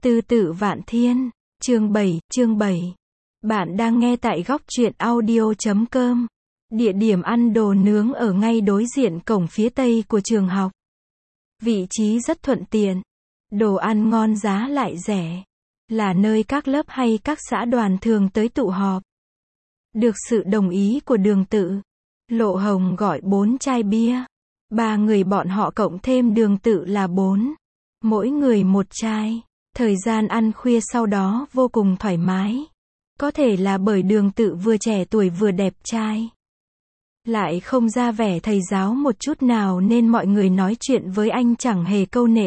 Tư tự vạn thiên, chương 7. Bạn đang nghe tại góc truyện audio.com. Địa điểm ăn đồ nướng ở ngay đối diện cổng phía tây của trường học. Vị trí rất thuận tiện. Đồ ăn ngon giá lại rẻ. Là nơi các lớp hay các xã đoàn thường tới tụ họp. Được sự đồng ý của Đường Tự, Lộ Hồng gọi 4 chai bia. 3 người bọn họ cộng thêm Đường Tự là 4. Mỗi người 1 chai. Thời gian ăn khuya sau đó vô cùng thoải mái. Có thể là bởi Đường Tự vừa trẻ tuổi vừa đẹp trai. Lại không ra vẻ thầy giáo một chút nào nên mọi người nói chuyện với anh chẳng hề câu nệ.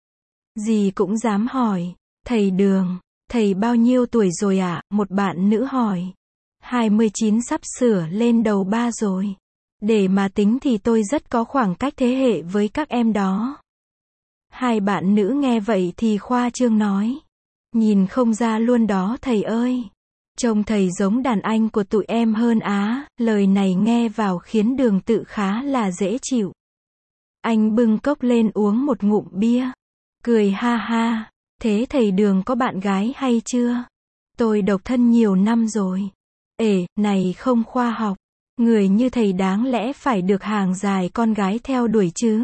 Gì cũng dám hỏi. Thầy Đường, thầy bao nhiêu tuổi rồi ạ? Một bạn nữ hỏi. 29 sắp sửa lên đầu 3 rồi. Để mà tính thì tôi rất có khoảng cách thế hệ với các em đó. Hai bạn nữ nghe vậy thì khoa trương nói. Nhìn không ra luôn đó thầy ơi. Trông thầy giống đàn anh của tụi em hơn á. Lời này nghe vào khiến Đường Tự khá là dễ chịu. Anh bưng cốc lên uống một ngụm bia. Cười ha ha. Thế thầy Đường có bạn gái hay chưa? Tôi độc thân nhiều năm rồi. Này không khoa học. Người như thầy đáng lẽ phải được hàng dài con gái theo đuổi chứ.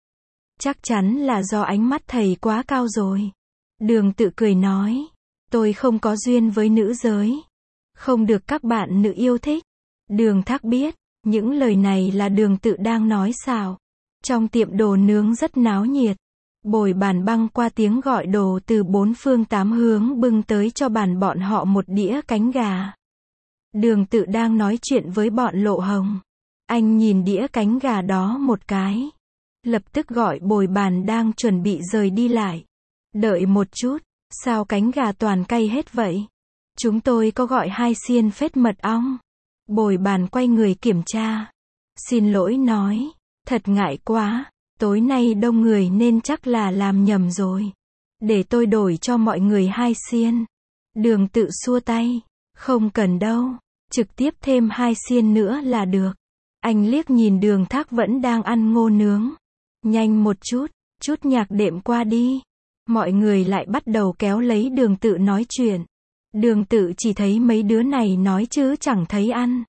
Chắc chắn là do ánh mắt thầy quá cao rồi. Đường Tự cười nói. Tôi không có duyên với nữ giới. Không được các bạn nữ yêu thích. Đường Thác biết, những lời này là Đường Tự đang nói xạo. Trong tiệm đồ nướng rất náo nhiệt. Bồi bàn băng qua tiếng gọi đồ từ 4 phương 8 hướng bưng tới cho bàn bọn họ một đĩa cánh gà. Đường Tự đang nói chuyện với bọn Lộ Hồng. Anh nhìn đĩa cánh gà đó một cái. Lập tức gọi bồi bàn đang chuẩn bị rời đi lại. Đợi một chút, sao cánh gà toàn cay hết vậy? Chúng tôi có gọi 2 xiên phết mật ong. Bồi bàn quay người kiểm tra. Xin lỗi nói, thật ngại quá, tối nay đông người nên chắc là làm nhầm rồi. Để tôi đổi cho mọi người 2 xiên. Đường Tự xua tay. Không cần đâu, trực tiếp thêm 2 xiên nữa là được. Anh liếc nhìn Đường Thác vẫn đang ăn ngô nướng. Nhanh một chút nhạc đệm qua đi. Mọi người lại bắt đầu kéo lấy Đường Tự nói chuyện. Đường Tự chỉ thấy mấy đứa này nói chứ chẳng thấy ăn.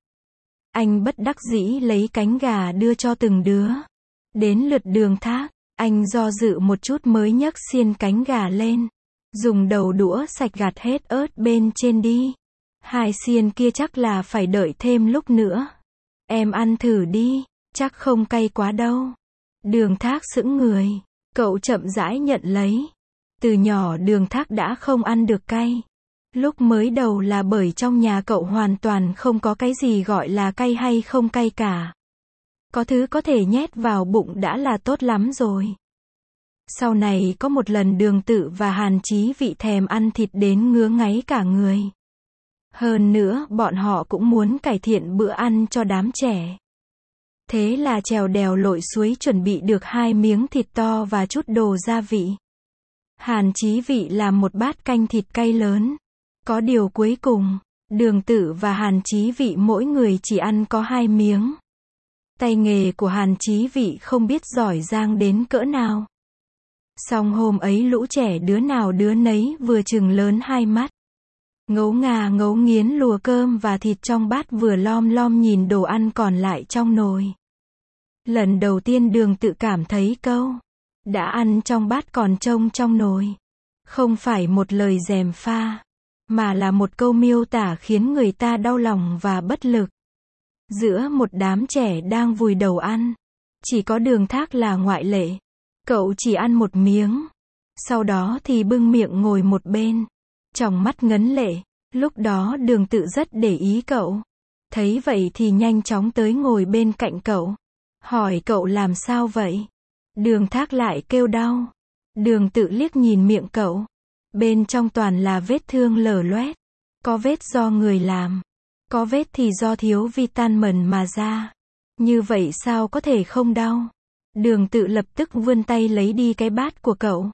Anh bất đắc dĩ lấy cánh gà đưa cho từng đứa. Đến lượt Đường Thác, anh do dự một chút mới nhấc xiên cánh gà lên. Dùng đầu đũa sạch gạt hết ớt bên trên đi. 2 xiên kia chắc là phải đợi thêm lúc nữa. Em ăn thử đi, chắc không cay quá đâu. Đường Thác sững người. Cậu chậm rãi nhận lấy. Từ nhỏ Đường Thác đã không ăn được cay. Lúc mới đầu là bởi trong nhà cậu hoàn toàn không có cái gì gọi là cay hay không cay cả. Có thứ có thể nhét vào bụng đã là tốt lắm rồi. Sau này có một lần Đường Tự và Hàn Chí Vị thèm ăn thịt đến ngứa ngáy cả người. Hơn nữa bọn họ cũng muốn cải thiện bữa ăn cho đám trẻ. Thế là trèo đèo lội suối chuẩn bị được 2 miếng thịt to và chút đồ gia vị. Hàn Chí Vị làm một bát canh thịt cay lớn. Có điều cuối cùng, Đường Tự và Hàn Chí Vị mỗi người chỉ ăn có 2 miếng. Tay nghề của Hàn Chí Vị không biết giỏi giang đến cỡ nào. Song hôm ấy lũ trẻ đứa nào đứa nấy vừa trừng lớn 2 mắt. Ngấu ngà ngấu nghiến lùa cơm và thịt trong bát vừa lom lom nhìn đồ ăn còn lại trong nồi. Lần đầu tiên Đường Tự cảm thấy câu đã ăn trong bát còn trông trong nồi không phải một lời gièm pha, mà là một câu miêu tả khiến người ta đau lòng và bất lực. Giữa một đám trẻ đang vùi đầu ăn, chỉ có Đường Thác là ngoại lệ. Cậu chỉ ăn một miếng, sau đó thì bưng miệng ngồi một bên, tròng mắt ngấn lệ. Lúc đó Đường Tự rất để ý cậu. Thấy vậy thì nhanh chóng tới ngồi bên cạnh cậu. Hỏi cậu làm sao vậy? Đường Thác lại kêu đau. Đường Tự liếc nhìn miệng cậu. Bên trong toàn là vết thương lở loét. Có vết do người làm. Có vết thì do thiếu vitamin mà ra. Như vậy sao có thể không đau? Đường Tự lập tức vươn tay lấy đi cái bát của cậu.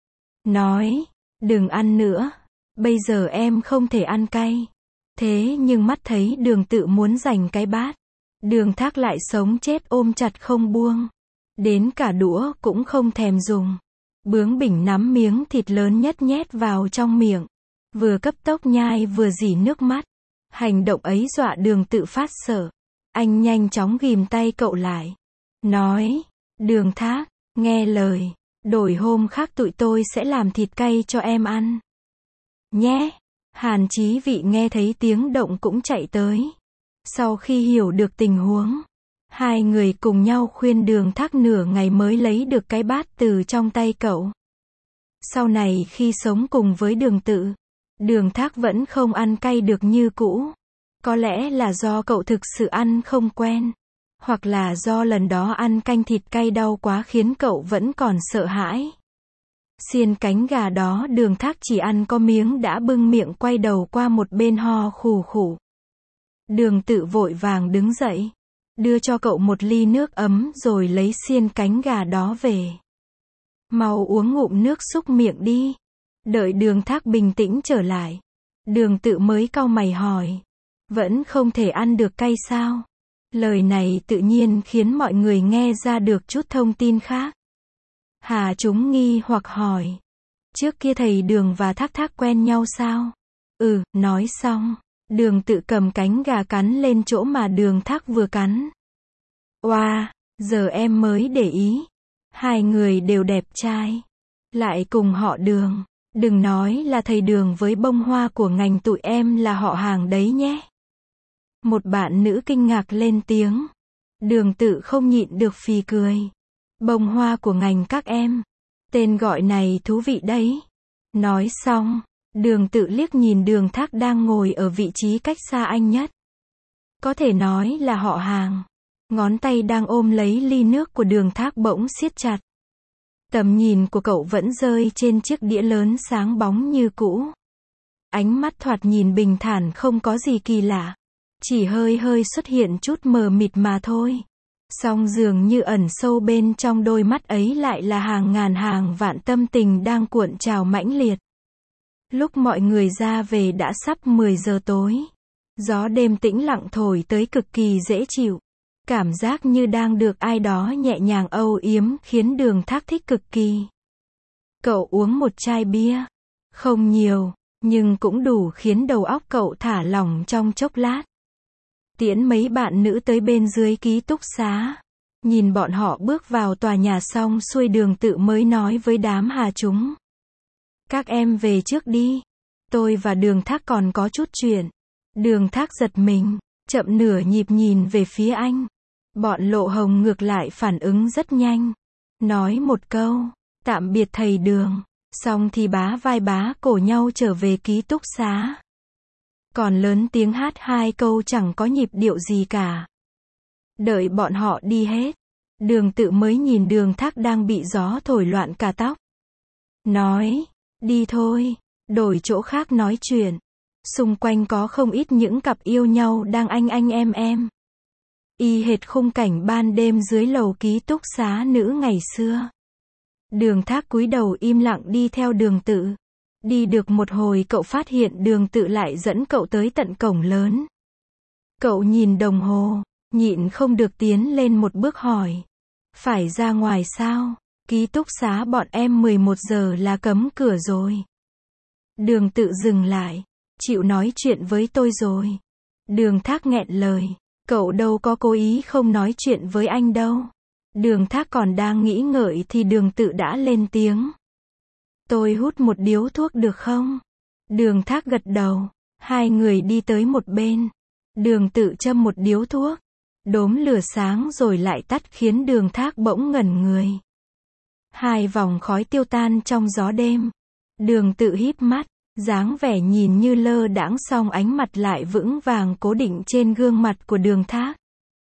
Nói, đừng ăn nữa. Bây giờ em không thể ăn cay. Thế nhưng mắt thấy Đường Tự muốn giành cái bát. Đường Thác lại sống chết ôm chặt không buông. Đến cả đũa cũng không thèm dùng. Bướng bỉnh nắm miếng thịt lớn nhất nhét vào trong miệng. Vừa cấp tốc nhai vừa rỉ nước mắt. Hành động ấy dọa Đường Tự phát sợ. Anh nhanh chóng ghìm tay cậu lại. Nói, Đường Thác, nghe lời. Đổi hôm khác tụi tôi sẽ làm thịt cay cho em ăn. Nhé. Hàn Chí Vị nghe thấy tiếng động cũng chạy tới. Sau khi hiểu được tình huống, hai người cùng nhau khuyên Đường Thác nửa ngày mới lấy được cái bát từ trong tay cậu. Sau này khi sống cùng với Đường Tự, Đường Thác vẫn không ăn cay được như cũ. Có lẽ là do cậu thực sự ăn không quen, hoặc là do lần đó ăn canh thịt cay đau quá khiến cậu vẫn còn sợ hãi. Xiên cánh gà đó Đường Thác chỉ ăn có miếng đã bưng miệng quay đầu qua một bên ho khù khụ. Đường Tự vội vàng đứng dậy, đưa cho cậu một ly nước ấm rồi lấy xiên cánh gà đó về. Mau uống ngụm nước xúc miệng đi. Đợi Đường Thác bình tĩnh trở lại, Đường Tự mới cau mày hỏi. Vẫn không thể ăn được cay sao? Lời này tự nhiên khiến mọi người nghe ra được chút thông tin khác. Hà Chúng nghi hoặc hỏi. Trước kia thầy Đường và Thác Thác quen nhau sao? Nói xong, Đường Tự cầm cánh gà cắn lên chỗ mà Đường Thác vừa cắn. Oa, giờ em mới để ý. Hai người đều đẹp trai. Lại cùng họ Đường. Đừng nói là thầy Đường với bông hoa của ngành tụi em là họ hàng đấy nhé. Một bạn nữ kinh ngạc lên tiếng. Đường Tự không nhịn được phì cười. Bông hoa của ngành các em. Tên gọi này thú vị đấy. Nói xong, Đường Tự liếc nhìn Đường Thác đang ngồi ở vị trí cách xa anh nhất. Có thể nói là họ hàng. Ngón tay đang ôm lấy ly nước của Đường Thác bỗng siết chặt. Tầm nhìn của cậu vẫn rơi trên chiếc đĩa lớn sáng bóng như cũ. Ánh mắt thoạt nhìn bình thản không có gì kỳ lạ. Chỉ hơi hơi xuất hiện chút mờ mịt mà thôi. Song dường như ẩn sâu bên trong đôi mắt ấy lại là hàng ngàn hàng vạn tâm tình đang cuộn trào mãnh liệt. Lúc mọi người ra về đã sắp 10 giờ tối. Gió đêm tĩnh lặng thổi tới cực kỳ dễ chịu. Cảm giác như đang được ai đó nhẹ nhàng âu yếm khiến Đường Thác thích cực kỳ. Cậu uống một chai bia. Không nhiều, nhưng cũng đủ khiến đầu óc cậu thả lỏng trong chốc lát. Tiễn mấy bạn nữ tới bên dưới ký túc xá. Nhìn bọn họ bước vào tòa nhà xong xuôi Đường Tự mới nói với đám Hà Chúng. Các em về trước đi. Tôi và Đường Thác còn có chút chuyện. Đường Thác giật mình, chậm nửa nhịp nhìn về phía anh. Bọn Lộ Hồng ngược lại phản ứng rất nhanh. Nói một câu, tạm biệt thầy Đường. Xong thì bá vai bá cổ nhau trở về ký túc xá. Còn lớn tiếng hát hai câu chẳng có nhịp điệu gì cả. Đợi bọn họ đi hết, Đường Tự mới nhìn Đường Thác đang bị gió thổi loạn cả tóc. Nói, đi thôi, đổi chỗ khác nói chuyện. Xung quanh có không ít những cặp yêu nhau đang anh em. Y hệt khung cảnh ban đêm dưới lầu ký túc xá nữ ngày xưa. Đường Thác cúi đầu im lặng đi theo Đường Tự. Đi được một hồi cậu phát hiện Đường Tự lại dẫn cậu tới tận cổng lớn. Cậu nhìn đồng hồ, nhịn không được tiến lên một bước hỏi. Phải ra ngoài sao? Ký túc xá bọn em 11 giờ là cấm cửa rồi. Đường Tự dừng lại. Chịu nói chuyện với tôi rồi. Đường Thác nghẹn lời. Cậu đâu có cố ý không nói chuyện với anh đâu. Đường Thác còn đang nghĩ ngợi thì Đường Tự đã lên tiếng. Tôi hút một điếu thuốc được không? Đường Thác gật đầu. Hai người đi tới một bên. Đường Tự châm một điếu thuốc. Đốm lửa sáng rồi lại tắt khiến Đường Thác bỗng ngẩn người. Hai vòng khói tiêu tan trong gió đêm. Đường Tự híp mắt. Dáng vẻ nhìn như lơ đãng song ánh mặt lại vững vàng cố định trên gương mặt của Đường Thác.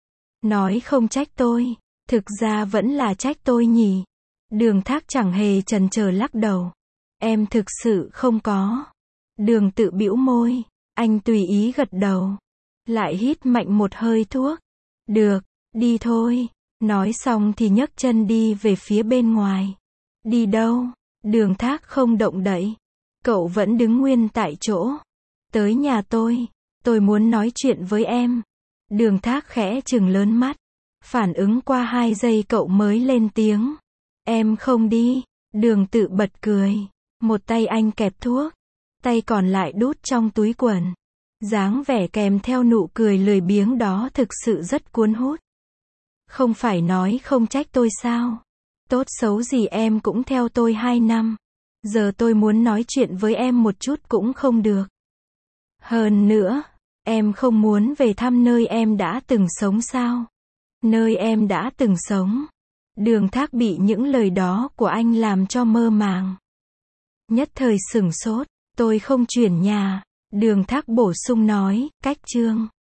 Nói không trách tôi. Thực ra vẫn là trách tôi nhỉ. Đường Thác chẳng hề chần chờ lắc đầu. Em thực sự không có. Đường Tự bĩu môi. Anh tùy ý gật đầu. Lại hít mạnh một hơi thuốc. Được, đi thôi. Nói xong thì nhấc chân đi về phía bên ngoài. Đi đâu? Đường Thác không động đậy. Cậu vẫn đứng nguyên tại chỗ. Tới nhà tôi muốn nói chuyện với em. Đường Thác khẽ trừng lớn mắt. Phản ứng qua 2 giây cậu mới lên tiếng. Em không đi. Đường tự bật cười. Một tay anh kẹp thuốc, tay còn lại đút trong túi quần. Dáng vẻ kèm theo nụ cười lười biếng đó thực sự rất cuốn hút. Không phải nói không trách tôi sao? Tốt xấu gì em cũng theo tôi 2 năm. Giờ tôi muốn nói chuyện với em một chút cũng không được. Hơn nữa, em không muốn về thăm nơi em đã từng sống sao? Nơi em đã từng sống. Đường Thác bị những lời đó của anh làm cho mơ màng. Nhất thời sửng sốt, tôi không chuyển nhà. Đường Thác bổ sung nói, cách Trương